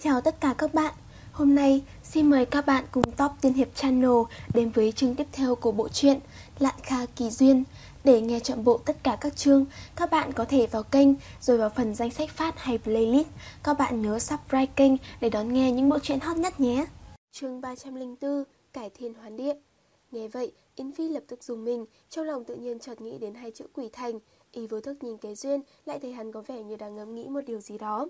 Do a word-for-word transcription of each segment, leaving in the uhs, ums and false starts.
Chào tất cả các bạn. Hôm nay xin mời các bạn cùng Top Tiên Hiệp Channel đến với chương tiếp theo của bộ truyện Lạn Kha Kỳ Duyên. Để nghe trọn bộ tất cả các chương, các bạn có thể vào kênh rồi vào phần danh sách phát hay playlist. Các bạn nhớ subscribe kênh để đón nghe những bộ truyện hot nhất nhé. Chương ba trăm lẻ bốn, Cải Thiên Hoán Địa. Nghe vậy, Yến Phi lập tức dùng mình, trong lòng tự nhiên chợt nghĩ đến hai chữ quỷ thành. Y vô thức nhìn Kế Duyên, lại thấy hắn có vẻ như đang ngẫm nghĩ một điều gì đó.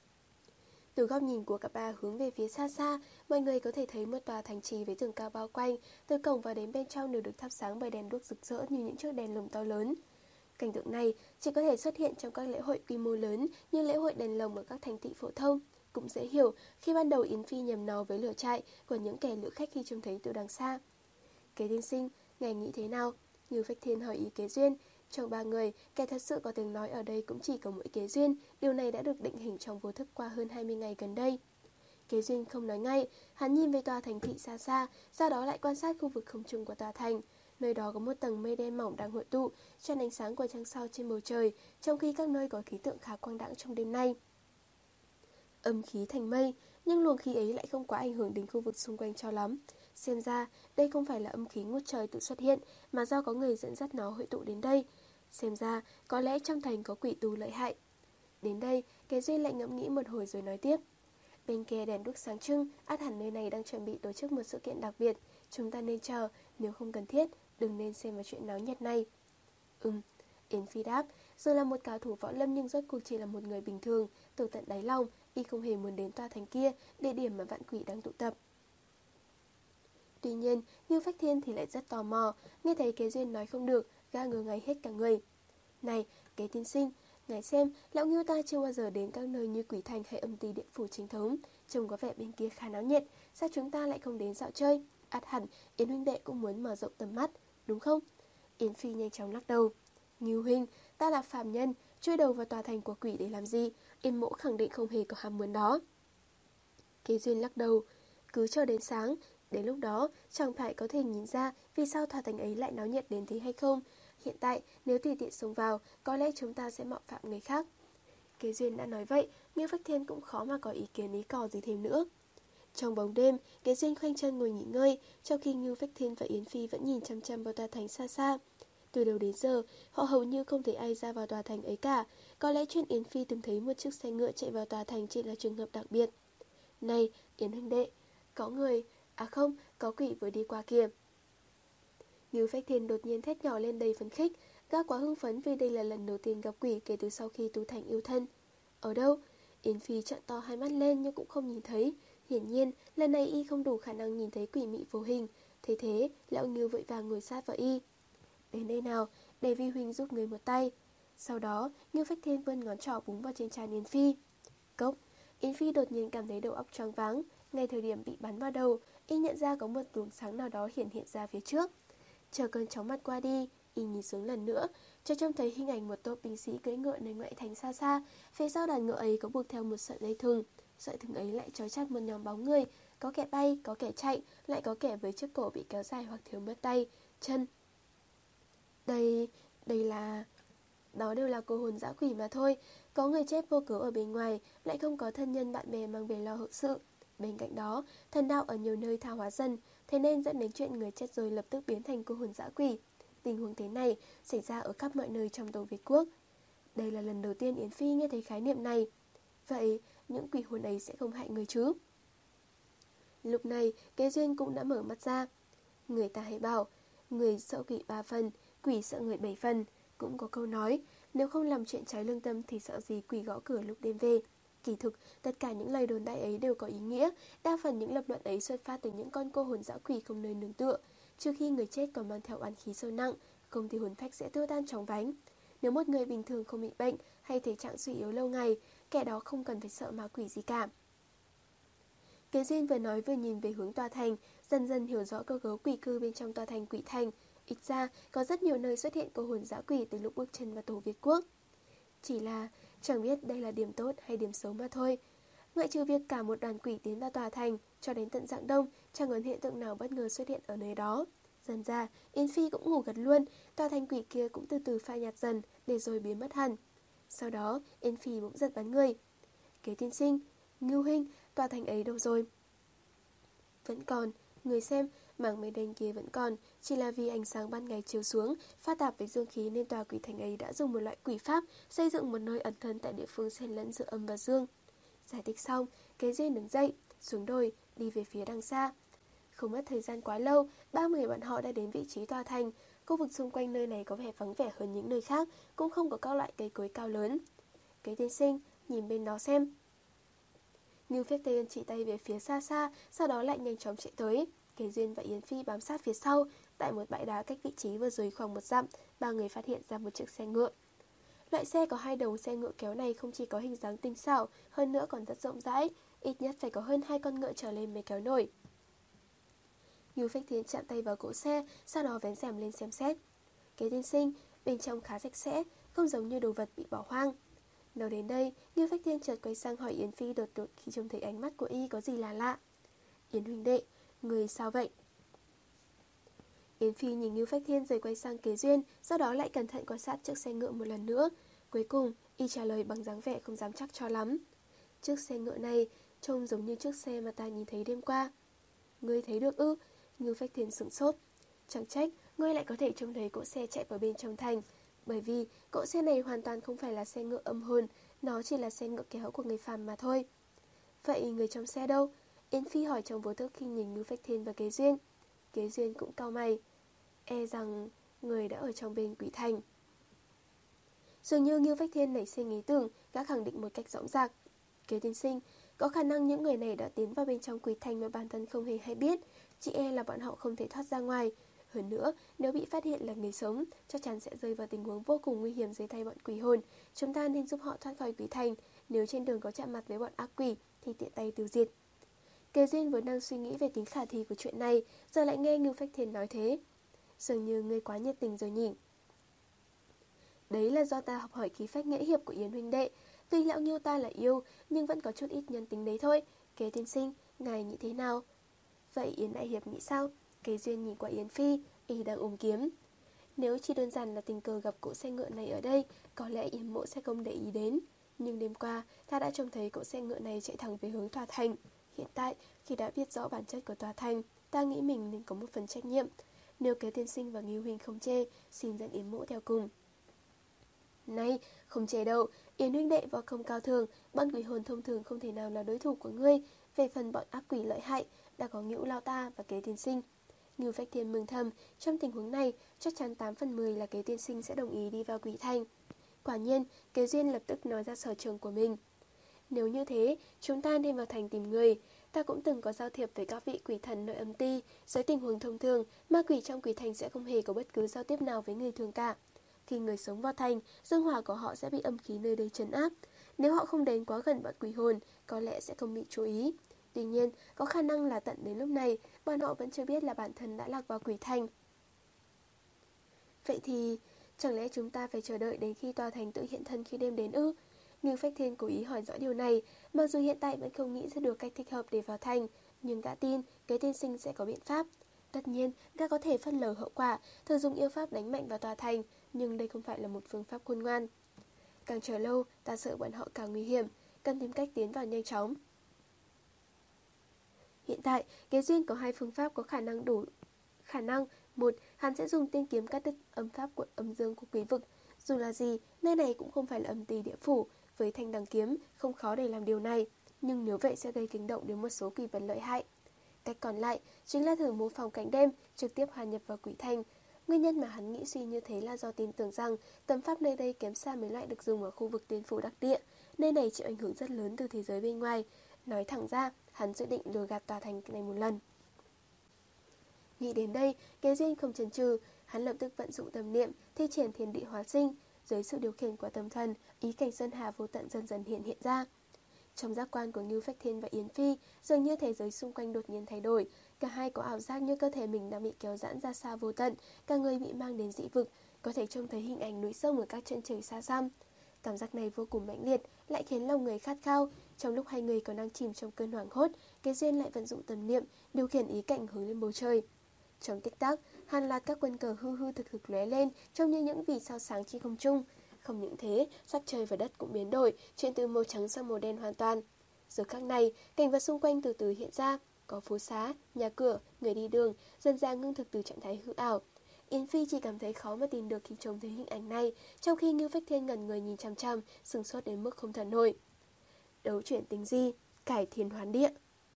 Từ góc nhìn của cả ba hướng về phía xa xa, mọi người có thể thấy một tòa thành trì với tường cao bao quanh, từ cổng vào đến bên trong đều được thắp sáng bởi đèn đuốc rực rỡ như những chiếc đèn lồng to lớn. Cảnh tượng này chỉ có thể xuất hiện trong các lễ hội quy mô lớn như lễ hội đèn lồng ở các thành thị phổ thông. Cũng dễ hiểu khi ban đầu Yến Phi nhầm nó với lửa trại của những kẻ lữ khách khi trông thấy từ đằng xa. Kế tiên sinh, ngài nghĩ thế nào? Như Phách Thiên hỏi ý Kế Duyên. Trong ba người, kẻ thật sự có tiếng nói ở đây cũng chỉ có mỗi Kế Duyên. Điều này đã được định hình trong vô thức qua hơn hai mươi ngày gần đây. Kế Duyên không nói ngay, hắn nhìn về tòa thành thị xa xa, sau đó lại quan sát khu vực không trung của tòa thành. Nơi đó có một tầng mây đen mỏng đang hội tụ, tràn ánh sáng của trăng sao trên bầu trời, trong khi các nơi có khí tượng khá quang đãng trong đêm nay. Âm khí thành mây, nhưng luồng khí ấy lại không quá ảnh hưởng đến khu vực xung quanh cho lắm. Xem ra, đây không phải là âm khí ngút trời tự xuất hiện, mà do có người dẫn dắt nó hội tụ đến đây. Xem ra, có lẽ trong thành có quỷ tù lợi hại. Đến đây, Kế Duyên lại ngẫm nghĩ một hồi rồi nói tiếp. Bên kia đèn đuốc sáng trưng, ắt hẳn nơi này đang chuẩn bị tổ chức một sự kiện đặc biệt. Chúng ta nên chờ, nếu không cần thiết, đừng nên xem vào chuyện náo nhiệt này. Ừm, Yến Phi đáp, dù là một cao thủ võ lâm nhưng rốt cuộc chỉ là một người bình thường, từ tận đáy lòng, y không hề muốn đến tòa thành kia, địa điểm mà vạn quỷ đang tụ tập. Tuy nhiên, Ngưu Phách Thiên thì lại rất tò mò, nghe thấy Kế Duyên nói không được, gã ngớ ngáy hết cả người. Này, Kế tiên sinh, ngài xem, lão Ngưu ta chưa bao giờ đến các nơi như Quỷ Thành hay Âm Ty Điện Phủ chính thống, trông có vẻ bên kia khá náo nhiệt, sao chúng ta lại không đến dạo chơi? Ắt hẳn, Yến huynh đệ cũng muốn mở rộng tầm mắt, đúng không? Yến Phi nhanh chóng lắc đầu. Ngưu huynh, ta là phàm nhân, chui đầu vào tòa thành của quỷ để làm gì? Yến mỗ khẳng định không hề có ham muốn đó. Kế Duyên lắc đầu, cứ chờ đến sáng, đến lúc đó chẳng phải có thể nhìn ra vì sao tòa thành ấy lại náo nhiệt đến thế hay không. Hiện tại nếu tùy tiện xông vào, có lẽ chúng ta sẽ mạo phạm người khác. Kế Duyên đã nói vậy, Ngưu Phách Thiên cũng khó mà có ý kiến ý cò gì thêm nữa. Trong bóng đêm, Kế Duyên khoanh chân ngồi nghỉ ngơi, trong khi Ngưu Phách Thiên và Yến Phi vẫn nhìn chăm chăm vào tòa thành xa xa. Từ đầu đến giờ, họ hầu như không thấy ai ra vào tòa thành ấy cả. Có lẽ chuyện Yến Phi từng thấy một chiếc xe ngựa chạy vào tòa thành chỉ là trường hợp đặc biệt. Này, Yến huynh đệ, có người, à không, có quỷ vừa đi qua kìa. Ngưu Phách Thiên đột nhiên thét nhỏ lên đầy phấn khích, gã quá hưng phấn vì đây là lần đầu tiên gặp quỷ kể từ sau khi tu thành yêu thân. Ở đâu? Yến Phi trợn to hai mắt lên nhưng cũng không nhìn thấy. Hiển nhiên, lần này y không đủ khả năng nhìn thấy quỷ mị vô hình. Thế thế, lão Ngưu vội vàng ngồi sát vào y. Đến đây nào, để vi huynh giúp người một tay. Sau đó, Ngưu Phách Thiên vươn ngón trỏ búng vào trên trán Yến Phi. Cốc, Yến Phi đột nhiên cảm thấy đầu óc choáng váng. Ngay thời điểm bị bắn vào đầu, y nhận ra có một luồng sáng nào đó hiển hiện ra phía trước. Chờ cơn chóng mặt qua đi, y nhìn xuống lần nữa, cho trông thấy hình ảnh một tốp binh sĩ cưỡi ngựa nơi ngoại thành xa xa. Phía sau đàn ngựa ấy có buộc theo một sợi dây thừng. Sợi thừng ấy lại trói chặt một nhóm bóng người, có kẻ bay, có kẻ chạy, lại có kẻ với chiếc cổ bị kéo dài hoặc thiếu mất tay, chân. Đây, đây là... Đó đều là cô hồn dã quỷ mà thôi. Có người chết vô cớ ở bên ngoài, lại không có thân nhân bạn bè mang về lo hậu sự. Bên cạnh đó, thần đạo ở nhiều nơi tha hóa dần, thế nên dẫn đến chuyện người chết rồi lập tức biến thành cô hồn dã quỷ. Tình huống thế này xảy ra ở khắp mọi nơi trong Tàu Việt Quốc. Đây là lần đầu tiên Yến Phi nghe thấy khái niệm này. Vậy, những quỷ hồn ấy sẽ không hại người chứ? Lúc này, Kế Duyên cũng đã mở mắt ra. Người ta hay bảo, người sợ quỷ ba phần, quỷ sợ người bảy phần. Cũng có câu nói, nếu không làm chuyện trái lương tâm thì sợ gì quỷ gõ cửa lúc đêm về. Kỳ thực, tất cả những lời đồn đại ấy đều có ý nghĩa. Đa phần những lập luận ấy xuất phát từ những con cô hồn dã quỷ không nơi nương tựa. Trước khi người chết còn mang theo oán khí sâu nặng, không thì hồn phách sẽ tiêu tan chóng vánh. Nếu một người bình thường không bị bệnh hay thể trạng suy yếu lâu ngày, kẻ đó không cần phải sợ ma quỷ gì cả. Kế Duyên vừa nói vừa nhìn về hướng tòa thành, dần dần hiểu rõ cơ cấu quỷ cư bên trong tòa thành Quỷ Thành. Ít ra, có rất nhiều nơi xuất hiện cô hồn dã quỷ từ lúc bước chân vào Tổ Việt Quốc. Chỉ là, chẳng biết đây là điểm tốt hay điểm xấu mà thôi. Ngoại trừ việc cả một đoàn quỷ tiến vào tòa thành, cho đến tận rạng đông, chẳng có hiện tượng nào bất ngờ xuất hiện ở nơi đó. Dần ra, Yến Phi cũng ngủ gật luôn, tòa thành quỷ kia cũng từ từ phai nhạt dần, để rồi biến mất hẳn. Sau đó, Yến Phi bỗng giật bắn người. Kế tiên sinh, Ngưu huynh, tòa thành ấy đâu rồi? Vẫn còn, người xem, mảng mây đen kia vẫn còn, chỉ là vì ánh sáng ban ngày chiếu xuống, pha tạp với dương khí nên tòa quỷ thành ấy đã dùng một loại quỷ pháp xây dựng một nơi ẩn thân tại địa phương xen lẫn giữa âm và dương. Giải thích xong, Kế Duyên đứng dậy, xuống đồi, đi về phía đằng xa. Không mất thời gian quá lâu, ba người bọn họ đã đến vị trí tòa thành. Khu vực xung quanh nơi này có vẻ vắng vẻ hơn những nơi khác, cũng không có các loại cây cối cao lớn. Kế Tiên Sinh, nhìn bên đó xem. Ngưu Phách Tiên chỉ tay về phía xa xa, sau đó lại nhanh chóng chạy tới. Kế Duyên và Yến Phi bám sát phía sau. Tại một bãi đá cách vị trí vừa rồi khoảng một dặm, ba người phát hiện ra một chiếc xe ngựa. Loại xe có hai đầu xe ngựa kéo này không chỉ có hình dáng tinh xảo, hơn nữa còn rất rộng rãi, ít nhất phải có hơn hai con ngựa trở lên mới kéo nổi. Ngưu Phách Thiên chạm tay vào cỗ xe, sau đó vén rèm lên xem xét. Kế Tiên Sinh, bên trong khá sạch sẽ, không giống như đồ vật bị bỏ hoang. Nói đến đây, Ngưu Phách Thiên chợt quay sang hỏi Yến Phi đột đột khi trông thấy ánh mắt của y có gì là lạ. Yến huynh đệ, người sao vậy? Yến Phi nhìn Ngưu Phách Thiên rồi quay sang Kế Duyên, sau đó lại cẩn thận quan sát chiếc xe ngựa một lần nữa. Cuối cùng, y trả lời bằng dáng vẻ không dám chắc cho lắm. Chiếc xe ngựa này trông giống như chiếc xe mà ta nhìn thấy đêm qua. Ngươi thấy được ư? Ngưu Phách Thiên sửng sốt. Chẳng trách, ngươi lại có thể trông thấy cỗ xe chạy vào bên trong thành. Bởi vì cỗ xe này hoàn toàn không phải là xe ngựa âm hồn, nó chỉ là xe ngựa kéo của người phàm mà thôi. Vậy người trong xe đâu? Yến Phi hỏi trong vô thức khi nhìn Ngưu Phách Thiên và Kế Duyên. Kế Duyên cũng cau mày. E rằng người đã ở trong bên quỷ thành. Dường như Ngưu Phách Thiên nảy sinh ý tưởng, gã khẳng định một cách rõ ràng. Kế Tiên Sinh, có khả năng những người này đã tiến vào bên trong quỷ thành mà bản thân không hề hay biết. Chị e là bọn họ không thể thoát ra ngoài. Hơn nữa, nếu bị phát hiện là người sống, chắc chắn sẽ rơi vào tình huống vô cùng nguy hiểm dưới tay bọn quỷ hồn. Chúng ta nên giúp họ thoát khỏi quỷ thành. Nếu trên đường có chạm mặt với bọn ác quỷ, thì tiện tay tiêu diệt. Kế Duyên vốn đang suy nghĩ về tính khả thi của chuyện này, giờ lại nghe Ngưu Phách Thiên nói thế. Dường như ngươi quá nhiệt tình rồi nhỉ. Đấy là do ta học hỏi khí phách nghĩa hiệp của Yến huynh đệ. Tuy lão Nghiêu ta là yêu, nhưng vẫn có chút ít nhân tính đấy thôi. Kế Tiên Sinh, ngài nghĩ thế nào? Vậy Yến đại hiệp nghĩ sao? Kế Duyên nhìn qua Yến Phi, y đang ôm kiếm. Nếu chỉ đơn giản là tình cờ gặp cỗ xe ngựa này ở đây, có lẽ Yến mộ sẽ không để ý đến. Nhưng đêm qua, ta đã trông thấy cỗ xe ngựa này chạy thẳng về hướng tòa thành. Hiện tại, khi đã biết rõ bản chất của tòa thành, ta nghĩ mình nên có một phần trách nhiệm. Nếu Kế Tiên Sinh và Nghiêu huynh không chê, xin dẫn Yến mộ theo cùng. Này, không chê đâu, Yến huynh đệ võ công cao thường, bọn quỷ hồn thông thường không thể nào là đối thủ của ngươi. Về phần bọn ác quỷ lợi hại, đã có Ngưu lao ta và Kế Tiên Sinh. Ngưu Phách Thiên mừng thầm, trong tình huống này, chắc chắn tám phần mười là Kế Tiên Sinh sẽ đồng ý đi vào quỷ thành. Quả nhiên, Kế Duyên lập tức nói ra sở trường của mình. Nếu như thế, chúng ta nên vào thành tìm người. Ta cũng từng có giao thiệp với các vị quỷ thần nơi âm ti. Dưới tình huống thông thường, ma quỷ trong quỷ thành sẽ không hề có bất cứ giao tiếp nào với người thường cả. Khi người sống vào thành, dương hỏa của họ sẽ bị âm khí nơi đây trấn áp. Nếu họ không đến quá gần bọn quỷ hồn, có lẽ sẽ không bị chú ý. Tuy nhiên, có khả năng là tận đến lúc này, bọn họ vẫn chưa biết là bản thân đã lạc vào quỷ thành. Vậy thì, chẳng lẽ chúng ta phải chờ đợi đến khi tòa thành tự hiện thân khi đêm đến ư? Ngưu Phách Thiên cố ý hỏi rõ điều này, mặc dù hiện tại vẫn không nghĩ ra được cách thích hợp để vào thành, nhưng gã tin Kế Tiên Sinh sẽ có biện pháp. Tất nhiên, gã có thể phớt lờ hậu quả, thường dùng yêu pháp đánh mạnh vào tòa thành, nhưng đây không phải là một phương pháp khôn ngoan. Càng chờ lâu, ta sợ bọn họ càng nguy hiểm, cần tìm cách tiến vào nhanh chóng. Hiện tại, Kế Duyên có hai phương pháp có khả năng đủ khả năng. Một, hắn sẽ dùng tiên kiếm cắt đứt âm pháp của âm dương của quý vực. Dù là gì, nơi này cũng không phải là âm tỳ địa phủ, với thanh đằng kiếm không khó để làm điều này, nhưng nếu vậy sẽ gây kinh động đến một số kỳ vật lợi hại. Cách còn lại chính là thử mô phỏng cảnh đêm, trực tiếp hòa nhập vào quỷ thành. Nguyên nhân mà hắn nghĩ suy như thế là do tin tưởng rằng tấm pháp nơi đây kém xa mấy loại được dùng ở khu vực tiên phủ đắc địa, nơi này chịu ảnh hưởng rất lớn từ thế giới bên ngoài. Nói thẳng ra, hắn dự định lừa gạt tòa thành này một lần. Nghĩ đến đây, Kế Duyên không chần chừ, hắn lập tức vận dụng tâm niệm, thi triển thiên địa hóa sinh, dưới sự điều khiển của tâm thần, ý cảnh sơn hà vô tận dần dần hiện hiện ra. Trong giác quan của Ngưu Phách Thiên và Yến Phi, dường như thế giới xung quanh đột nhiên thay đổi, cả hai có ảo giác như cơ thể mình đang bị kéo giãn ra xa vô tận, cả người bị mang đến dị vực, có thể trông thấy hình ảnh núi sông ở các chân trời xa xăm. Cảm giác này vô cùng mãnh liệt, lại khiến lòng người khát khao. Trong lúc hai người còn đang chìm trong cơn hoảng hốt, Kế Duyên lại vận dụng tâm niệm, điều khiển ý cảnh hướng lên bầu trời. Trong tích tắc, hàng loạt các quân cờ hư hư thực thực lóe lên, trông như những vì sao sáng trên không trung. Không những thế, sắc trời và đất cũng biến đổi, chuyển từ màu trắng sang màu đen hoàn toàn. Giờ khắc này, cảnh vật xung quanh từ từ hiện ra, có phố xá, nhà cửa, người đi đường, dần dần ngưng thực từ trạng thái hư ảo. Yến Phi chỉ cảm thấy khó mà tin được khi trông thấy hình ảnh này, trong khi Ngưu Phách Thiên ngẩn người nhìn chằm chằm, sửng sốt đến mức không thở nổi. Đấu chuyển tính di, cải thiên hoán địa.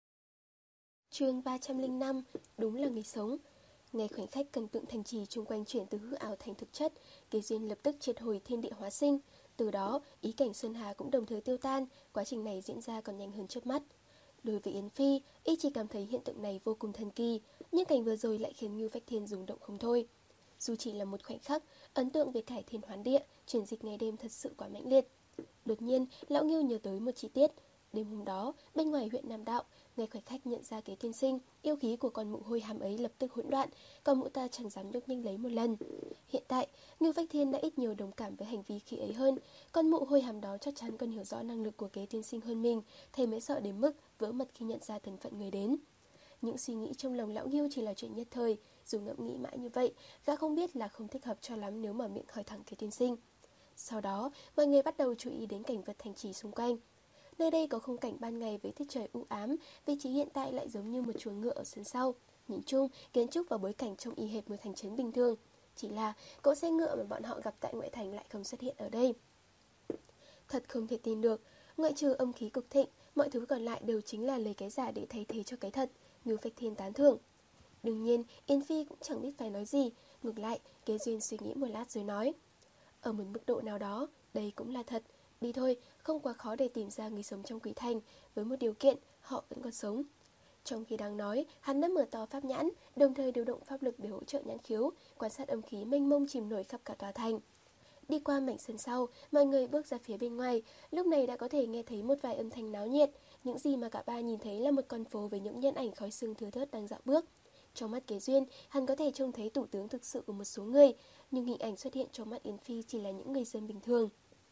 Chương ba trăm lẻ năm, đúng là người sống. Ngay khoảnh khắc cảnh tượng thành trì xung quanh chuyển từ hư ảo thành thực chất, Kế Duyên lập tức triệt hồi thiên địa hóa sinh. Từ đó, ý cảnh Sơn Hà cũng đồng thời tiêu tan, quá trình này diễn ra còn nhanh hơn chớp mắt. Đối với Yến Phi, y chỉ cảm thấy hiện tượng này vô cùng thần kỳ, nhưng cảnh vừa rồi lại khiến Ngưu Phách Thiên rung động không thôi. Dù chỉ là một khoảnh khắc, ấn tượng về cải thiên hoán địa, chuyển dịch ngày đêm thật sự quá mãnh liệt. Đột nhiên, lão Ngưu nhớ tới một chi tiết. Đêm hôm đó, bên ngoài huyện Nam Đạo, ngay khoảnh khắc nhận ra Kế tiên sinh, yêu khí của con mụ hôi hàm ấy lập tức hỗn loạn, còn mụ ta chẳng dám nhúc nhích lấy một lần. Hiện tại, Ngưu Phách Thiên đã ít nhiều đồng cảm với hành vi khi ấy hơn, con mụ hôi hàm đó chắc chắn còn hiểu rõ năng lực của Kế tiên sinh hơn mình, thầy mới sợ đến mức vỡ mật khi nhận ra thân phận người đến. Những suy nghĩ trong lòng lão Ngưu chỉ là chuyện nhất thời, dù ngẫm nghĩ mãi như vậy, gã không biết là không thích hợp cho lắm nếu mở miệng hỏi thẳng Kế tiên sinh. Sau đó, mọi người bắt đầu chú ý đến cảnh vật thành trì xung quanh. Nơi đây có khung cảnh ban ngày với tiết trời u ám, vị trí hiện tại lại giống như một chuồng ngựa ở sân sau. Nhìn chung, kiến trúc và bối cảnh trông y hệt một thành trấn bình thường. Chỉ là cỗ xe ngựa mà bọn họ gặp tại ngoại thành lại không xuất hiện ở đây. Thật không thể tin được, ngoại trừ âm khí cực thịnh, mọi thứ còn lại đều chính là lấy cái giả để thay thế cho cái thật. Ngưu Phách Thiên tán thưởng. Đương nhiên, Yên Phi cũng chẳng biết phải nói gì. Ngược lại, Kế Duyên suy nghĩ một lát rồi nói. Ở một mức độ nào đó, đây cũng là thật. Đi thôi, không quá khó để tìm ra người sống trong quỷ thành, với một điều kiện, họ vẫn còn sống. Trong khi đang nói, hắn đã mở to pháp nhãn, đồng thời điều động pháp lực để hỗ trợ nhãn khiếu, quan sát âm khí mênh mông chìm nổi khắp cả tòa thành. Đi qua mảnh sân sau, mọi người bước ra phía bên ngoài, lúc này đã có thể nghe thấy một vài âm thanh náo nhiệt. Những gì mà cả ba nhìn thấy là một con phố với những nhân ảnh khói sương thưa thớt đang dạo bước. Trong mắt Kế Duyên, hắn có thể trông thấy tủ tướng thực sự của một số người, nhưng hình ảnh xuất hiện trong mắt Yến Phi chỉ là những người dân bình thường.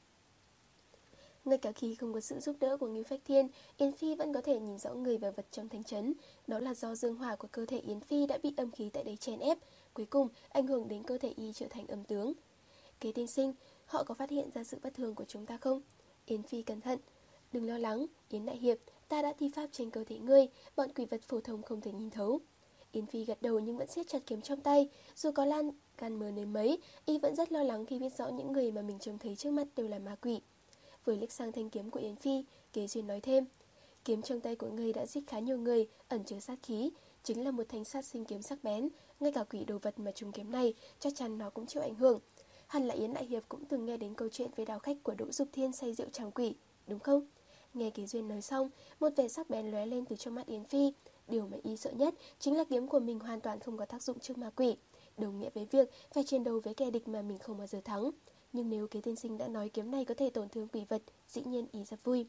Ngay cả khi không có sự giúp đỡ của Ngưu Phách Thiên, Yến Phi vẫn có thể nhìn rõ người và vật trong thành trấn. Đó là do dương hỏa của cơ thể Yến Phi đã bị âm khí tại đây chèn ép, cuối cùng ảnh hưởng đến cơ thể y trở thành âm tướng. Kế tiên sinh, họ có phát hiện ra sự bất thường của chúng ta không? Yến Phi cẩn thận. Đừng lo lắng, Yến Đại Hiệp, ta đã thi pháp trên cơ thể ngươi, bọn quỷ vật phổ thông không thể nhìn thấu. Yến Phi gật đầu nhưng vẫn siết chặt kiếm trong tay, dù có lan can mờ đến mấy, y vẫn rất lo lắng khi biết rõ những người mà mình trông thấy trước mắt đều là ma quỷ. Vừa liếc sang thanh kiếm của Yến Phi, Kế Duyên nói thêm, kiếm trong tay của ngươi đã giết khá nhiều người, ẩn chứa sát khí, chính là một thanh sát sinh kiếm sắc bén, ngay cả quỷ đồ vật mà trúng kiếm này, chắc chắn nó cũng chịu ảnh hưởng. Hẳn là Yến Đại Hiệp cũng từng nghe đến câu chuyện về đào khách của Đỗ Dục Thiên say rượu tràng quỷ, đúng không? Nghe Kế Duyên nói xong, một vẻ sắc bén lóe lên từ trong mắt Yến Phi. Điều mà y sợ nhất chính là kiếm của mình hoàn toàn không có tác dụng trước ma quỷ, đồng nghĩa với việc phải chiến đấu với kẻ địch mà mình không bao giờ thắng. Nhưng nếu Kế tiên sinh đã nói kiếm này có thể tổn thương quỷ vật, dĩ nhiên y rất vui.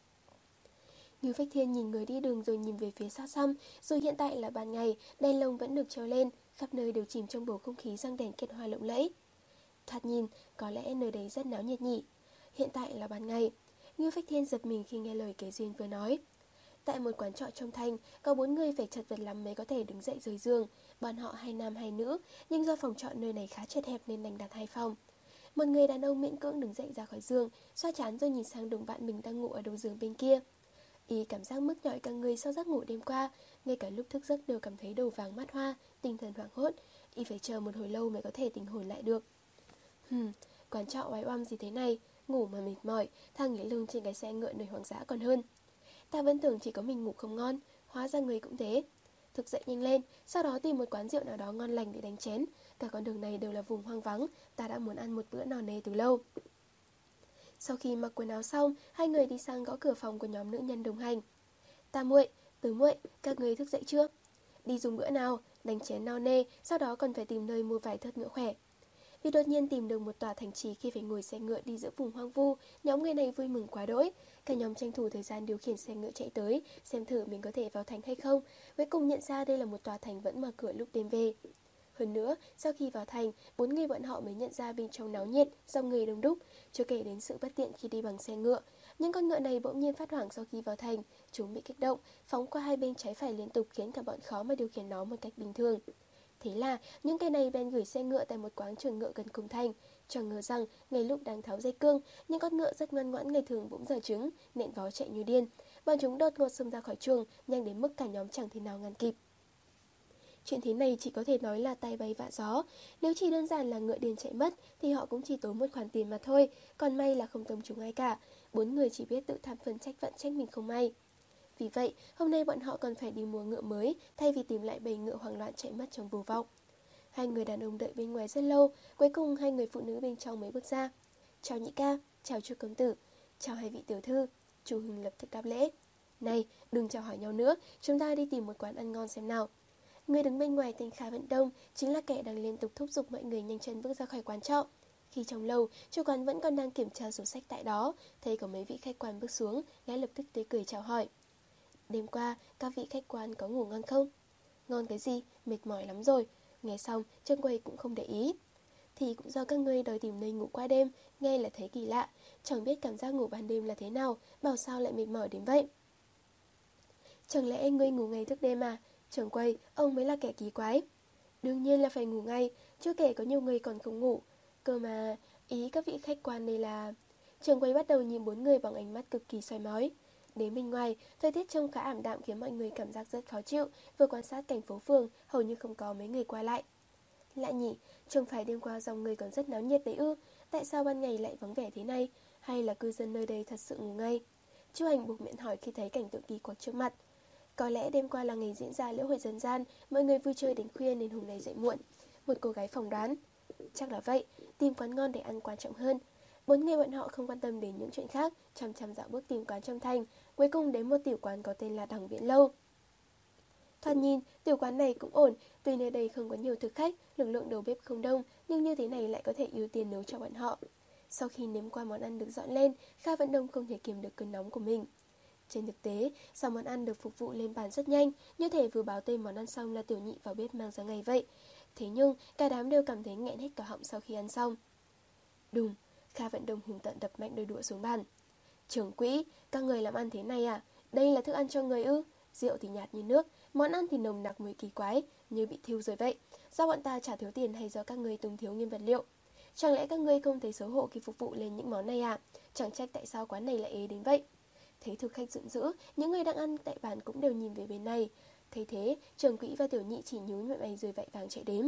Ngưu Phách Thiên nhìn người đi đường rồi nhìn về phía xa xăm, rồi hiện tại là ban ngày, đèn lồng vẫn được treo lên, khắp nơi đều chìm trong bầu không khí răng đèn kết hoa lộng lẫy. Thoạt nhìn, có lẽ nơi đấy rất náo nhiệt nhỉ. Hiện tại là ban ngày. Ngưu Phách Thiên giật mình khi nghe lời Kế Duyên vừa nói. Tại một quán trọ trong thành, có bốn người phải chật vật lắm mới có thể đứng dậy rời giường. Bọn họ hai nam hai nữ, nhưng do phòng trọ nơi này khá chật hẹp nên đành đặt hai phòng. Một người đàn ông miễn cưỡng đứng dậy ra khỏi giường, xoa trán rồi nhìn sang đồng bạn mình đang ngủ ở đầu giường bên kia. Y cảm giác mức nhỏi cả người sau giấc ngủ đêm qua, ngay cả lúc thức giấc đều cảm thấy đầu vàng mắt hoa, tinh thần hoảng hốt. Y phải chờ một hồi lâu mới có thể tỉnh hồn lại được. Hừm, quán trọ oái oăm gì thế này, ngủ mà mệt mỏi, thang nghỉ lưng trên cái xe ngựa nơi hoang dã còn hơn. Ta vẫn tưởng chỉ có mình ngủ không ngon, hóa ra người cũng thế. Thức dậy nhanh lên, sau đó tìm một quán rượu nào đó ngon lành để đánh chén. Cả con đường này đều là vùng hoang vắng, ta đã muốn ăn một bữa no nê từ lâu. Sau khi mặc quần áo xong, hai người đi sang gõ cửa phòng của nhóm nữ nhân đồng hành. Ta muội, Tứ muội, các người thức dậy chưa? Đi dùng bữa nào, đánh chén no nê, sau đó còn phải tìm nơi mua vài thớt ngựa khỏe. Vì đột nhiên tìm được một tòa thành trì khi phải ngồi xe ngựa đi giữa vùng hoang vu, nhóm người này vui mừng quá đỗi. Cả nhóm tranh thủ thời gian điều khiển xe ngựa chạy tới, xem thử mình có thể vào thành hay không. Cuối cùng nhận ra đây là một tòa thành vẫn mở cửa lúc đêm về. Hơn nữa, sau khi vào thành, bốn người bọn họ mới nhận ra bên trong náo nhiệt, dòng người đông đúc, chưa kể đến sự bất tiện khi đi bằng xe ngựa. Những con ngựa này bỗng nhiên phát hoảng sau khi vào thành, chúng bị kích động, phóng qua hai bên trái phải liên tục khiến cả bọn khó mà điều khiển nó một cách bình thường. Thế là những cái này bèn gửi xe ngựa tại một quán trường ngựa gần cùng thành. Chẳng ngờ rằng ngay lúc đang tháo dây cương, những con ngựa rất ngoan ngoãn ngày thường bỗng giờ trứng, nện vó chạy như điên. bọn chúng đột ngột xông ra khỏi chuồng, nhanh đến mức cả nhóm chẳng thể nào ngăn kịp. Chuyện thế này chỉ có thể nói là tai bay vạ gió. Nếu chỉ đơn giản là ngựa điên chạy mất thì họ cũng chỉ tốn một khoản tiền mà thôi, còn may là không tông trúng ai cả. Bốn người chỉ biết tự tham phần trách phận trách mình không may. Vì vậy, hôm nay bọn họ còn phải đi mua ngựa mới, thay vì tìm lại bầy ngựa hoảng loạn chạy mất trong vô vọng. Hai người đàn ông đợi bên ngoài rất lâu, cuối cùng hai người phụ nữ bên trong mới bước ra. Chào nhị ca, chào chu công tử, chào hai vị tiểu thư. Chu Hưng lập tức đáp lễ. Này, đừng chào hỏi nhau nữa, chúng ta đi tìm một quán ăn ngon xem nào. Người đứng bên ngoài tên Kha Vận Đông chính là kẻ đang liên tục thúc giục mọi người nhanh chân bước ra khỏi quán trọ. Khi trong lầu, chủ quán vẫn còn đang kiểm tra sổ sách tại đó, thấy có mấy vị khách quan bước xuống, gã lập tức tươi cười chào hỏi. Đêm qua, các vị khách quan có ngủ ngon không? Ngon cái gì, mệt mỏi lắm rồi. Nghe xong, Trương Quầy cũng không để ý. Thì cũng do các ngươi đòi tìm nơi ngủ qua đêm, nghe là thấy kỳ lạ, chẳng biết cảm giác ngủ ban đêm là thế nào, bảo sao lại mệt mỏi đến vậy. Chẳng lẽ ngươi ngủ ngày thức đêm à? Trưởng quầy, ông mới là kẻ kỳ quái. Đương nhiên là phải ngủ ngay, chưa kể có nhiều người còn không ngủ. Cơ mà, ý các vị khách quan đây là... Trưởng quầy bắt đầu nhìn bốn người bằng ánh mắt cực kỳ soi mói. Đến bên ngoài, thời tiết trông khá ảm đạm khiến mọi người cảm giác rất khó chịu, vừa quan sát cảnh phố phường, hầu như không có mấy người qua lại. Lạ nhỉ, trông phải đêm qua dòng người còn rất náo nhiệt đấy ư, tại sao ban ngày lại vắng vẻ thế này, hay là cư dân nơi đây thật sự ngủ ngay? Chu Hành buộc miệng hỏi khi thấy cảnh tượng kỳ quặc trước mặt. Có lẽ đêm qua là ngày diễn ra lễ hội dân gian, mọi người vui chơi đến khuya nên hôm nay dậy muộn. Một cô gái phỏng đoán. Chắc là vậy, tìm quán ngon để ăn quan trọng hơn. Bốn người bọn họ không quan tâm đến những chuyện khác, chăm chăm dạo bước tìm quán trong thành, cuối cùng đến một tiểu quán có tên là Đằng Viễn Lâu. Thoạt nhìn, tiểu quán này cũng ổn, tuy nơi đây không có nhiều thực khách, lực lượng đầu bếp không đông, nhưng như thế này lại có thể ưu tiên nấu cho bọn họ. Sau khi nếm qua món ăn được dọn lên, Kha Vận Đông không thể kiềm được cơn nóng của mình. Trên thực tế, sau món ăn được phục vụ lên bàn rất nhanh, như thể vừa báo tên món ăn xong là tiểu nhị vào bếp mang ra ngay vậy. Thế nhưng, cả đám đều cảm thấy nghẹn hết cả họng sau khi ăn xong. Đùng, Kha Vận Đông hùng tợn đập mạnh đôi đũa xuống bàn. Trưởng quỹ, các người làm ăn thế này à? Đây là thức ăn cho người ư? Rượu thì nhạt như nước, món ăn thì nồng nặc mùi kỳ quái, như bị thiêu rồi vậy. Do bọn ta trả thiếu tiền hay do các người túng thiếu nguyên vật liệu? Chẳng lẽ các ngươi không thấy xấu hổ khi phục vụ lên những món này à? Chẳng trách tại sao quán này lại ế đến vậy. Thấy thực khách giận dữ, những người đang ăn tại bàn cũng đều nhìn về bên này. Thấy thế, trưởng quỹ và tiểu nhị chỉ nhúi mặt mày rồi vội vàng chạy đến.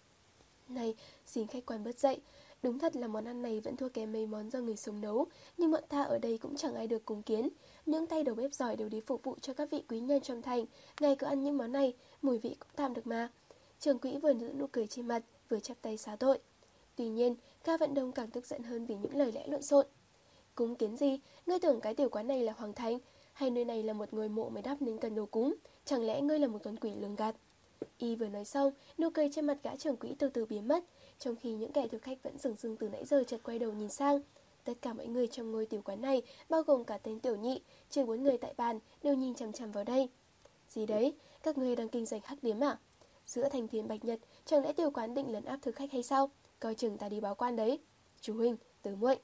Này, xin khách quan bớt dậy. Đúng thật là món ăn này vẫn thua kém mấy món do người sống nấu, nhưng bọn ta ở đây cũng chẳng ai được cúng kiến. Những tay đầu bếp giỏi đều đi phục vụ cho các vị quý nhân trong thành. Ngài cứ ăn những món này, mùi vị cũng tạm được mà. Trưởng quỹ vừa giữ nụ cười trên mặt, vừa chắp tay xá tội. Tuy nhiên, Kha Vận Đông càng tức giận hơn vì những lời lẽ lộn xộn. Cúng kiến gì? Ngươi tưởng cái tiểu quán này là hoàng thành, hay nơi này là một ngôi mộ mới đắp nên cần đồ cúng? Chẳng lẽ ngươi là một con quỷ lường gạt? Y vừa nói xong, nụ cười trên mặt gã trưởng quỹ từ từ biến mất, trong khi những kẻ thực khách vẫn dừng dừng từ nãy giờ chợt quay đầu nhìn sang. Tất cả mọi người trong ngôi tiểu quán này, bao gồm cả tên tiểu nhị, trừ bốn người tại bàn, đều nhìn chằm chằm vào đây. Gì đấy? Các ngươi đang kinh doanh hắc điếm à? Giữa thành thiên bạch nhật, chẳng lẽ tiểu quán định lấn áp thực khách hay sao? Coi chừng ta đi báo quan đấy. Chú huynh, Tứ muội.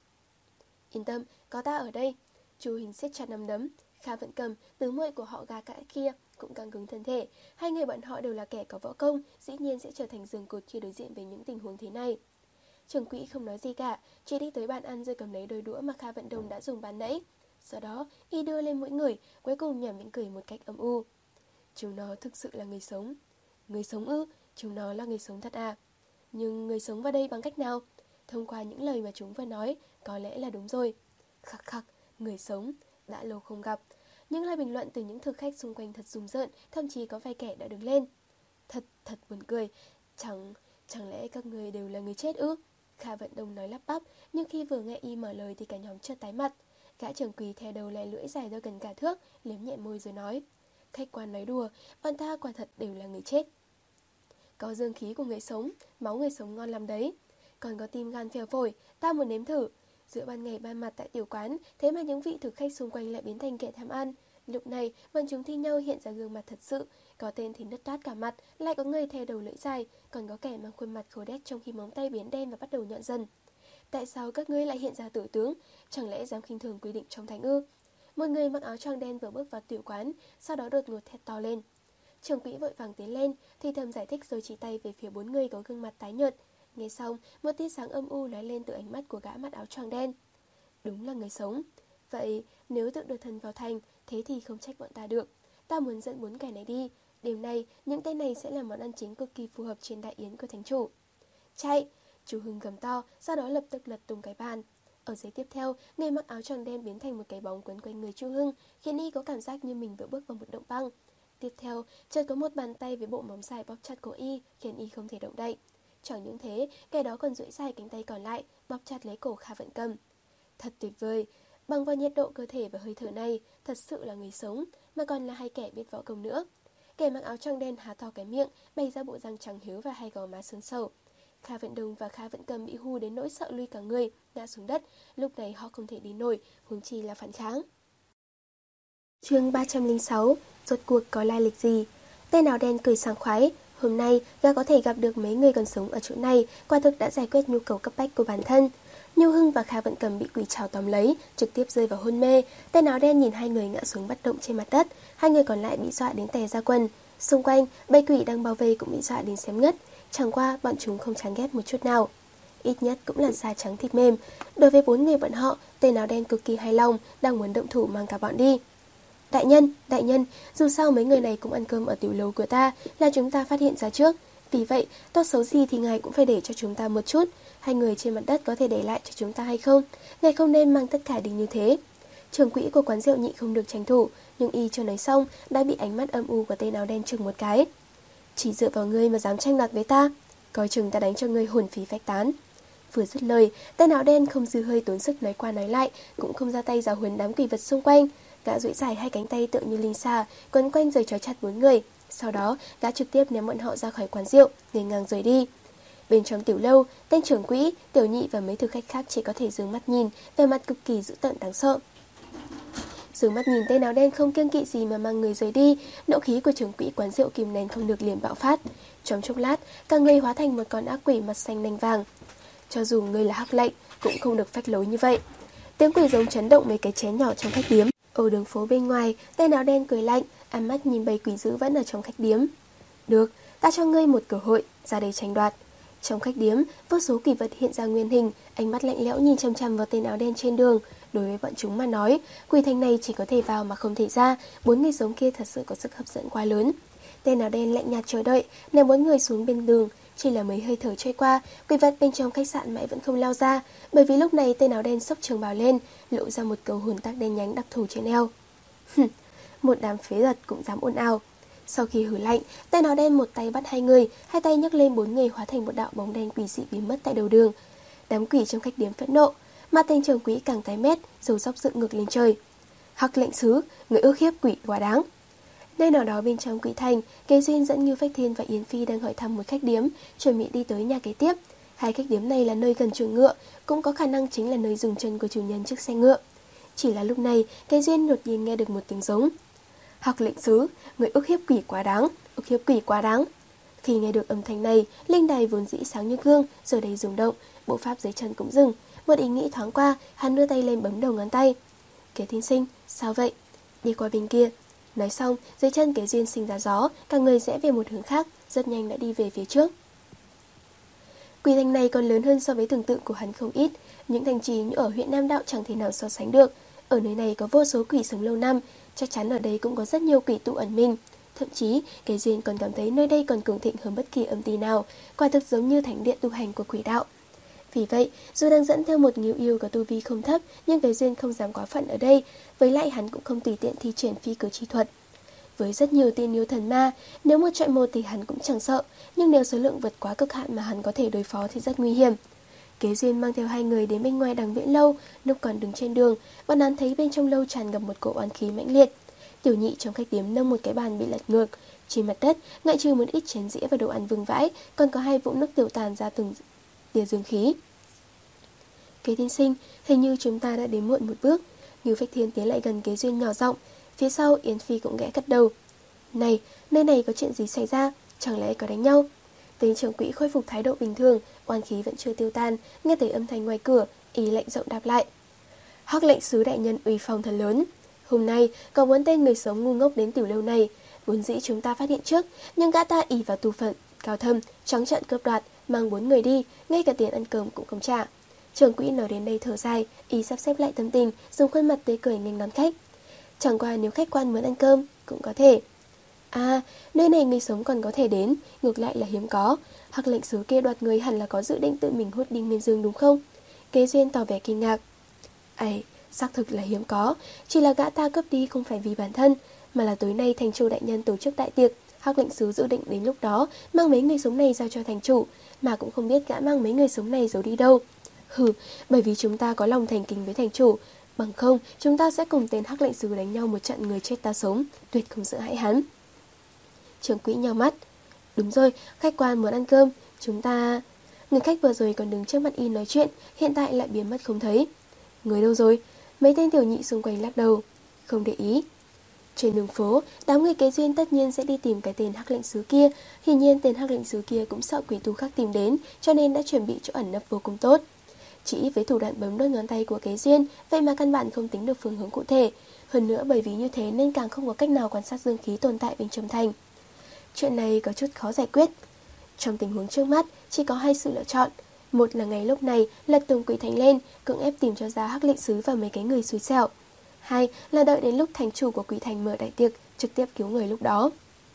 Yên tâm, có ta ở đây. Chu Hình siết chặt nắm đấm. Kha Vận Cầm, tứ muội của họ gà cãi kia cũng căng cứng thân thể. Hai người bọn họ đều là kẻ có võ công, dĩ nhiên sẽ trở thành giường cột khi đối diện với những tình huống thế này. Trưởng quỹ không nói gì cả, chỉ đi tới bàn ăn rồi cầm lấy đôi đũa mà Kha Vận Đồng đã dùng ban nãy. Sau đó, y đưa lên mũi người, cuối cùng nhả miệng cười một cách âm u. Chúng nó thực sự là người sống. Người sống ư? Chúng nó là người sống thật à? Nhưng người sống vào đây bằng cách nào? Thông qua những lời mà chúng vừa nói, có lẽ là đúng rồi. Khắc khắc, người sống, đã lâu không gặp. Những lời bình luận từ những thực khách xung quanh thật rùng rợn, thậm chí có vài kẻ đã đứng lên. Thật, thật buồn cười. Chẳng, chẳng lẽ các người đều là người chết ư? Kha Vận Đông nói lắp bắp, nhưng khi vừa nghe y mở lời thì cả nhóm chợt tái mặt. Gã trưởng quỳ theo đầu lè lưỡi dài ra gần cả thước, liếm nhẹ môi rồi nói. Khách quan nói đùa, bọn ta quả thật đều là người chết. Có dương khí của người sống, máu người sống ngon lắm đấy. Còn có tim gan phèo phổi, ta muốn nếm thử. Giữa ban ngày ban mặt tại tiểu quán, thế mà những vị thực khách xung quanh lại biến thành kẻ tham ăn. Lúc này, bọn chúng thi nhau hiện ra gương mặt thật sự, có tên thì nứt toát cả mặt, lại có người thè đầu lưỡi dài, còn có kẻ mang khuôn mặt khô đét trong khi móng tay biến đen và bắt đầu nhọn dần. Tại sao các ngươi lại hiện ra tử tướng? Chẳng lẽ dám khinh thường quy định trong thánh ư? Một người mặc áo choàng đen vừa bước vào tiểu quán, sau đó đột ngột thét to lên. Trưởng quỹ vội vàng tiến lên, thì thầm giải thích rồi chỉ tay về phía bốn người có gương mặt tái nhợt. Nghe xong, một tia sáng âm u lóe lên từ ánh mắt của gã mặc áo choàng đen. Đúng là người sống. Vậy nếu tự đưa thân vào thành, thế thì không trách bọn ta được. Ta muốn dẫn bốn kẻ này đi. Đêm nay, những tên này sẽ là món ăn chính cực kỳ phù hợp trên đại yến của thánh chủ. Chạy! Chú Hưng gầm to, sau đó lập tức lật tung cái bàn. Ở giây tiếp theo, người mặc áo choàng đen biến thành một cái bóng quấn quanh người Chu Hưng, khiến y có cảm giác như mình vừa bước vào một động băng. Tiếp theo, chợt có một bàn tay với bộ móng dài bóp chặt cổ y, khiến y không thể động đậy. Chẳng những thế, kẻ đó còn duỗi dài cánh tay còn lại, bóp chặt lấy cổ Kha Vận Cầm. Thật tuyệt vời! Bằng vào nhiệt độ cơ thể và hơi thở này, thật sự là người sống, mà còn là hai kẻ biết võ công nữa. Kẻ mặc áo choàng đen há to cái miệng, bày ra bộ răng trắng hiếu và hai gò má sơn sầu. Kha Vận Đồng và Kha Vận Cầm bị hù đến nỗi sợ lui cả người, ngã xuống đất. Lúc này họ không thể đi nổi, huống chi là phản kháng. Chương ba trăm lẻ sáu. Rốt cuộc có lai lịch gì? Tên áo đen cười sảng khoái. Hôm nay, gã có thể gặp được mấy người còn sống ở chỗ này, quả thực đã giải quyết nhu cầu cấp bách của bản thân. Nhu Hưng và Kha Vận Cầm bị quỷ trảo tóm lấy, trực tiếp rơi vào hôn mê. Tên áo đen nhìn hai người ngã xuống bất động trên mặt đất, hai người còn lại bị dọa đến tè ra quần. Xung quanh, bầy quỷ đang bao vây cũng bị dọa đến xém ngất. Chẳng qua, bọn chúng không chán ghét một chút nào. Ít nhất cũng là da trắng thịt mềm. Đối với bốn người bọn họ, tên áo đen cực kỳ hài lòng, đang muốn động thủ mang cả bọn đi. Đại nhân, đại nhân, dù sao mấy người này cũng ăn cơm ở tiểu lầu của ta, là chúng ta phát hiện ra trước. Vì vậy, tốt xấu gì thì ngài cũng phải để cho chúng ta một chút. Hai người trên mặt đất có thể để lại cho chúng ta hay không? Ngài không nên mang tất cả đi như thế. Trưởng quỹ của quán rượu nhị không được tranh thủ, nhưng y chưa nói xong đã bị ánh mắt âm u của tên áo đen chừng một cái. Chỉ dựa vào ngươi mà dám tranh đoạt với ta, coi chừng ta đánh cho ngươi hồn phí phách tán. Vừa dứt lời, tên áo đen không dư hơi tốn sức nói qua nói lại, cũng không ra tay giáo huấn đám quỷ vật xung quanh. Gã duỗi dài hai cánh tay tựa như linh xà, quấn quanh rồi trói chặt bốn người. Sau đó, gã trực tiếp ném bọn họ ra khỏi quán rượu, nghênh ngang rời đi. Bên trong tiểu lâu, tên trưởng quỹ, tiểu nhị và mấy thực khách khác chỉ có thể dương mắt nhìn, vẻ mặt cực kỳ dữ tợn đáng sợ. Dương mắt nhìn tên áo đen không kiêng kỵ gì mà mang người rời đi, nộ khí của trưởng quỹ quán rượu kìm nén không được liền bạo phát. Trong chốc lát, cả người hóa thành một con ác quỷ mặt xanh nanh vàng. Cho dù người là Hắc Lệnh, cũng không được phách lối như vậy. Tiếng quỷ giống chấn động mấy cái chén nhỏ trong khách điếm. Ở đường phố bên ngoài, tên áo đen cười lạnh, ánh mắt nhìn bầy quỷ dữ vẫn ở trong khách điếm. Được, ta cho ngươi một cơ hội, ra đây tranh đoạt. Trong khách điếm, vô số quỷ vật hiện ra nguyên hình, ánh mắt lạnh lẽo nhìn chằm chằm vào tên áo đen trên đường. Đối với bọn chúng mà nói, quỷ thành này chỉ có thể vào mà không thể ra, bốn người sống kia thật sự có sức hấp dẫn quá lớn. Tên áo đen lạnh nhạt chờ đợi, ném bốn người xuống bên đường. Chỉ là mấy hơi thở trôi qua, quỷ vật bên trong khách sạn mãi vẫn không lao ra, bởi vì lúc này tên áo đen xốc trường bào lên, lộ ra một cầu hồn tắc đen nhánh đặc thù trên eo. Một đám phế vật cũng dám ồn ào. Sau khi hử lạnh, tên áo đen một tay bắt hai người, hai tay nhấc lên bốn người hóa thành một đạo bóng đen quỷ dị biến mất tại đầu đường. Đám quỷ trong khách điếm phẫn nộ, mà tên trưởng quỹ càng tái mét, râu róc dựng ngược lên trời. Hắc Lệnh sứ, người ước hiếp quỷ quá đáng. Nơi nào đó bên trong quỷ thành, Kế Duyên dẫn Như Phách Thiên và Yến Phi đang hỏi thăm một khách điếm, chuẩn bị đi tới nhà kế tiếp. Hai khách điếm này là nơi gần chuồng ngựa, cũng có khả năng chính là nơi dừng chân của chủ nhân chiếc xe ngựa. Chỉ là lúc này, Kế Duyên đột nhiên nghe được một tiếng giống. Hắc Lệnh sứ, người ước hiếp quỷ quá đáng, ước hiếp quỷ quá đáng. Khi nghe được âm thanh này, linh đài vốn dĩ sáng như gương, giờ đây rung động, bộ pháp dưới chân cũng dừng. Một ý nghĩ thoáng qua, hắn đưa tay lên bấm đầu ngón tay. Kế tiên sinh, sao vậy? Đi qua bên kia. Nói xong, dưới chân Kế Duyên sinh ra gió, cả người rẽ về một hướng khác, rất nhanh đã đi về phía trước. Quỷ thành này còn lớn hơn so với tưởng tượng của hắn không ít, những thành trì như ở huyện Nam Đạo chẳng thể nào so sánh được. Ở nơi này có vô số quỷ sống lâu năm, chắc chắn ở đây cũng có rất nhiều quỷ tụ ẩn mình. Thậm chí, Kế Duyên còn cảm thấy nơi đây còn cường thịnh hơn bất kỳ âm ty nào, quả thực giống như thánh điện tu hành của quỷ đạo. Vì vậy, dù đang dẫn theo một nghiêu yêu có tu vi không thấp, nhưng Kế Duyên không dám quá phận ở đây, với lại hắn cũng không tùy tiện thi triển phi cử chi thuật. Với rất nhiều tiên yêu thần ma, nếu một trọi một thì hắn cũng chẳng sợ, nhưng nếu số lượng vượt quá cực hạn mà hắn có thể đối phó thì rất nguy hiểm. Kế Duyên mang theo hai người đến bên ngoài Đằng Viễn lâu, lúc còn đứng trên đường, bọn hắn thấy bên trong lâu tràn ngập một cỗ oán khí mãnh liệt. Tiểu nhị trong khách điếm nâng một cái bàn bị lật ngược, trên mặt đất ngoại trừ một ít chén dĩa và đồ ăn vương vãi, còn có hai vũng nước tiểu tàn ra từng tia dương khí. Kế tiên sinh, hình như chúng ta đã đến muộn một bước. Như Phách Thiên tiến lại gần Kế Duyên nhỏ giọng, phía sau Yến Phi cũng ghé cất đầu. Này, nơi này có chuyện gì xảy ra? Chẳng lẽ có đánh nhau? Tên trưởng quỹ khôi phục thái độ bình thường, oán khí vẫn chưa tiêu tan, nghe thấy âm thanh ngoài cửa, ý lệnh rộng đáp lại. Hắc Lệnh sứ đại nhân uy phong thật lớn. Hôm nay có bốn tên người sống ngu ngốc đến tiểu lâu này, vốn dĩ chúng ta phát hiện trước, nhưng gã ta ỷ vào tu phận cao thâm, trắng trợn cướp đoạt, mang bốn người đi, ngay cả tiền ăn cơm cũng không trả. Trưởng quỹ nói đến đây thở dài, ý sắp xếp lại tâm tình, dùng khuôn mặt tươi cười nghênh đón khách. Chẳng qua nếu khách quan muốn ăn cơm, cũng có thể. À, nơi này người sống còn có thể đến, ngược lại là hiếm có. Hắc lệnh sứ kia đoạt người hẳn là có dự định tự mình hút Đinh Miên Dương đúng không? Kế Duyên tỏ vẻ kinh ngạc. Ấy, xác thực là hiếm có, chỉ là gã ta cướp đi không phải vì bản thân, mà là tối nay thành chủ đại nhân tổ chức đại tiệc. Hắc lệnh sứ dự định đến lúc đó mang mấy người sống này giao cho thành chủ, mà cũng không biết gã mang mấy người sống này giấu đi đâu. Hừ, bởi vì chúng ta có lòng thành kính với thành chủ, bằng không chúng ta sẽ cùng tên Hắc lệnh sứ đánh nhau một trận người chết ta sống, tuyệt không sợ hãi hắn. Trưởng quỹ nheo mắt. Đúng rồi, khách quan muốn ăn cơm, chúng ta... Người khách vừa rồi còn đứng trước mặt y nói chuyện, hiện tại lại biến mất không thấy. Người đâu rồi? Mấy tên tiểu nhị xung quanh lắc đầu. Không để ý. Trên đường phố, đám người Kế Duyên tất nhiên sẽ đi tìm cái tên Hắc lệnh sứ kia. Hiển nhiên tên Hắc lệnh sứ kia cũng sợ quỷ tu khác tìm đến, cho nên đã chuẩn bị chỗ ẩn nấp vô cùng tốt. Chỉ với thủ đoạn bấm đốt ngón tay của Kế Duyên, vậy mà căn bản không tính được phương hướng cụ thể. Hơn nữa bởi vì như thế nên càng không có cách nào quan sát dương khí tồn tại bên trong thành. Chuyện này có chút khó giải quyết. Trong tình huống trước mắt, chỉ có hai sự lựa chọn. Một là ngày lúc này lật tung quỷ thành lên, cưỡng ép tìm cho ra Hắc lệnh sứ và mấy cái người xui xẻo. Hai là đợi đến lúc thành chủ của quỷ thành mở đại tiệc, trực tiếp cứu người lúc đó.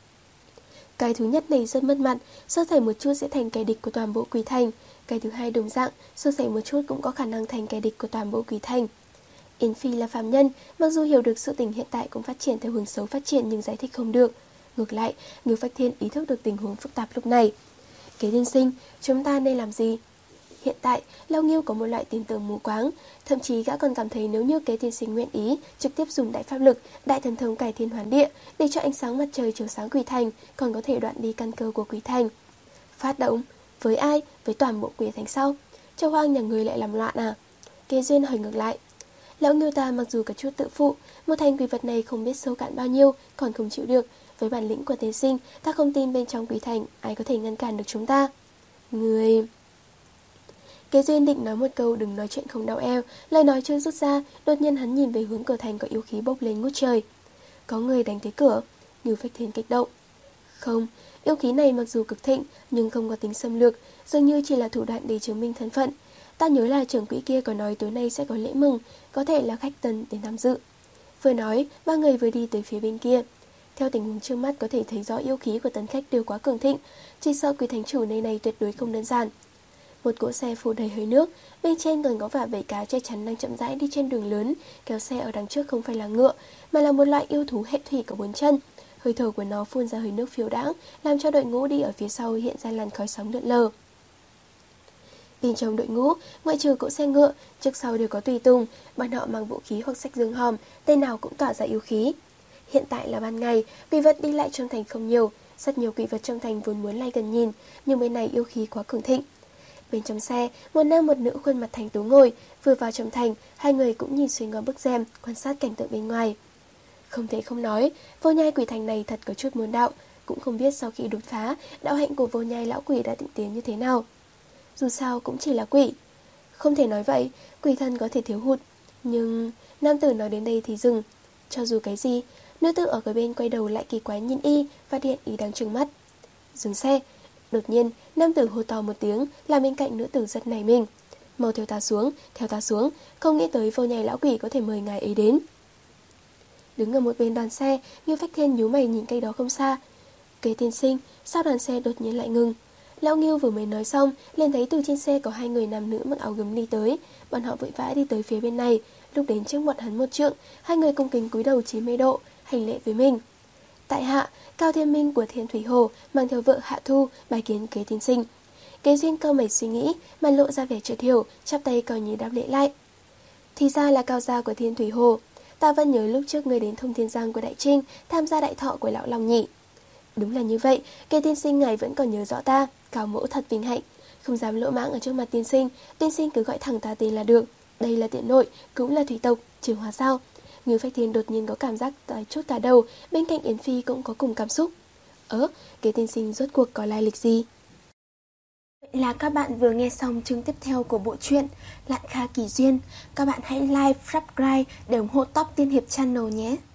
Cái thứ nhất này rất mất mặt, sơ sẩy một chút sẽ thành kẻ địch của toàn bộ quỷ thành. Cái thứ hai đồng dạng, sơ sẩy một chút cũng có khả năng thành kẻ địch của toàn bộ quỷ thành. Yến Phi là phàm nhân, mặc dù hiểu được sự tình hiện tại cũng phát triển theo hướng xấu phát triển nhưng giải thích không được. Ngược lại, Ngưu Phách Thiên ý thức được tình huống phức tạp lúc này. Kế tiên sinh, chúng ta nên làm gì? Hiện tại, Lao Nghiêu có một loại tin tưởng mù quáng, thậm chí gã còn cảm thấy nếu như Kế tiên sinh nguyện ý, trực tiếp dùng đại pháp lực, đại thần thông cải thiên hoán địa, để cho ánh sáng mặt trời chiếu sáng quỷ thành, còn có thể đoạn đi căn cơ của quỷ thành. Phát động? Với ai? Với toàn bộ quỷ thành sau? Châu Hoang nhà người lại làm loạn à? Kế Duyên hỏi ngược lại. Lão Nghiêu ta mặc dù có chút tự phụ, một thành quỷ vật này không biết sâu cạn bao nhiêu, còn không chịu được. Với bản lĩnh của tiên sinh, ta không tin bên trong quỷ thành ai có thể ngăn cản được chúng ta. Người... Kế Duyên định nói một câu đừng nói chuyện không đau eo, lời nói chưa rút ra, đột nhiên hắn nhìn về hướng cửa thành có yêu khí bốc lên ngút trời. Có người đánh tới cửa. Ngưu Phách Thiên kích động. Không, yêu khí này mặc dù cực thịnh nhưng không có tính xâm lược, dường như chỉ là thủ đoạn để chứng minh thân phận. Ta nhớ là trưởng quỹ kia có nói tối nay sẽ có lễ mừng, có thể là khách tân đến tham dự. Vừa nói, ba người vừa đi tới phía bên kia. Theo tình huống trước mắt có thể thấy rõ yêu khí của tấn khách đều quá cường thịnh, chỉ sợ quỷ thánh chủ nơi này tuyệt đối không đơn giản. Một cỗ xe phủ đầy hơi nước, bên trên còn có vả vảy cá che chắn đang chậm rãi đi trên đường lớn, kéo xe ở đằng trước không phải là ngựa, mà là một loại yêu thú hệ thủy có bốn chân. Hơi thở của nó phun ra hơi nước phiêu đãng, làm cho đội ngũ đi ở phía sau hiện ra làn khói sóng lượn lờ. Bên trong đội ngũ, ngoại trừ cỗ xe ngựa, trước sau đều có tùy tùng, bọn họ mang vũ khí hoặc sách dương hòm, tên nào cũng tỏa ra yêu khí. Hiện tại là ban ngày, quỷ vật đi lại trong thành không nhiều, rất nhiều quỷ vật trong thành vốn muốn lại gần nhìn, nhưng bên này yêu khí quá cường thịnh. Bên trong xe, một nam một nữ khuôn mặt thành tú ngồi, vừa vào trong thành, hai người cũng nhìn xuyên qua bức rèm, quan sát cảnh tượng bên ngoài. Không thể không nói, Vô Nhai quỷ thành này thật có chút môn đạo, cũng không biết sau khi đột phá, đạo hạnh của Vô Nhai lão quỷ đã tịnh tiến như thế nào. Dù sao cũng chỉ là quỷ. Không thể nói vậy, quỷ thân có thể thiếu hụt, nhưng nam tử nói đến đây thì dừng. Cho dù cái gì, nữ tử ở cái bên quay đầu lại kỳ quái nhìn y, phát hiện y đang trừng mắt. Dừng xe. Đột nhiên, nam tử hô to một tiếng, làm bên cạnh nữ tử giật nảy mình. Mau theo ta xuống, theo ta xuống, không nghĩ tới Vô Nhai lão quỷ có thể mời ngài ấy đến. Đứng ở một bên đoàn xe, Ngưu Phách Thiên nhíu mày nhìn cây đó không xa. Kế tiên sinh, sao đoàn xe đột nhiên lại ngừng? Lão Ngưu vừa mới nói xong, liền thấy từ trên xe có hai người nam nữ mặc áo gấm đi tới. Bọn họ vội vã đi tới phía bên này. Lúc đến trước mặt hắn một trượng, hai người cung kính cúi đầu chín mươi độ, hành lễ với mình. Tại hạ, Cao Thiên Minh của Thiên Thủy Hồ mang theo vợ Hạ Thu bài kiến Kế tiên sinh. Kế Duyên cau mày suy nghĩ, mà lộ ra vẻ chợt hiểu, chắp tay coi như đáp lễ lại. Thì ra là Cao gia của Thiên Thủy Hồ. Ta vẫn nhớ lúc trước người đến Thông Thiên Giang của Đại Trinh, tham gia đại thọ của lão Long nhỉ. Đúng là như vậy, Kế tiên sinh ngài vẫn còn nhớ rõ ta, Cao mẫu thật vinh hạnh. Không dám lỗ mãng ở trước mặt tiên sinh, tiên sinh cứ gọi thẳng ta tên là được. Đây là tiện nội, cũng là thủy tộc, Trường Hóa sao. Ngưu Phách Thiên đột nhiên có cảm giác tại chút tà đầu, bên cạnh Yến Phi cũng có cùng cảm xúc. Ớ, Kế tiên sinh rốt cuộc có lai lịch gì? Vậy là các bạn vừa nghe xong chương tiếp theo của bộ truyện Lạn Kha Kỳ Duyên. Các bạn hãy like, subscribe để ủng hộ Top Tiên Hiệp Channel nhé.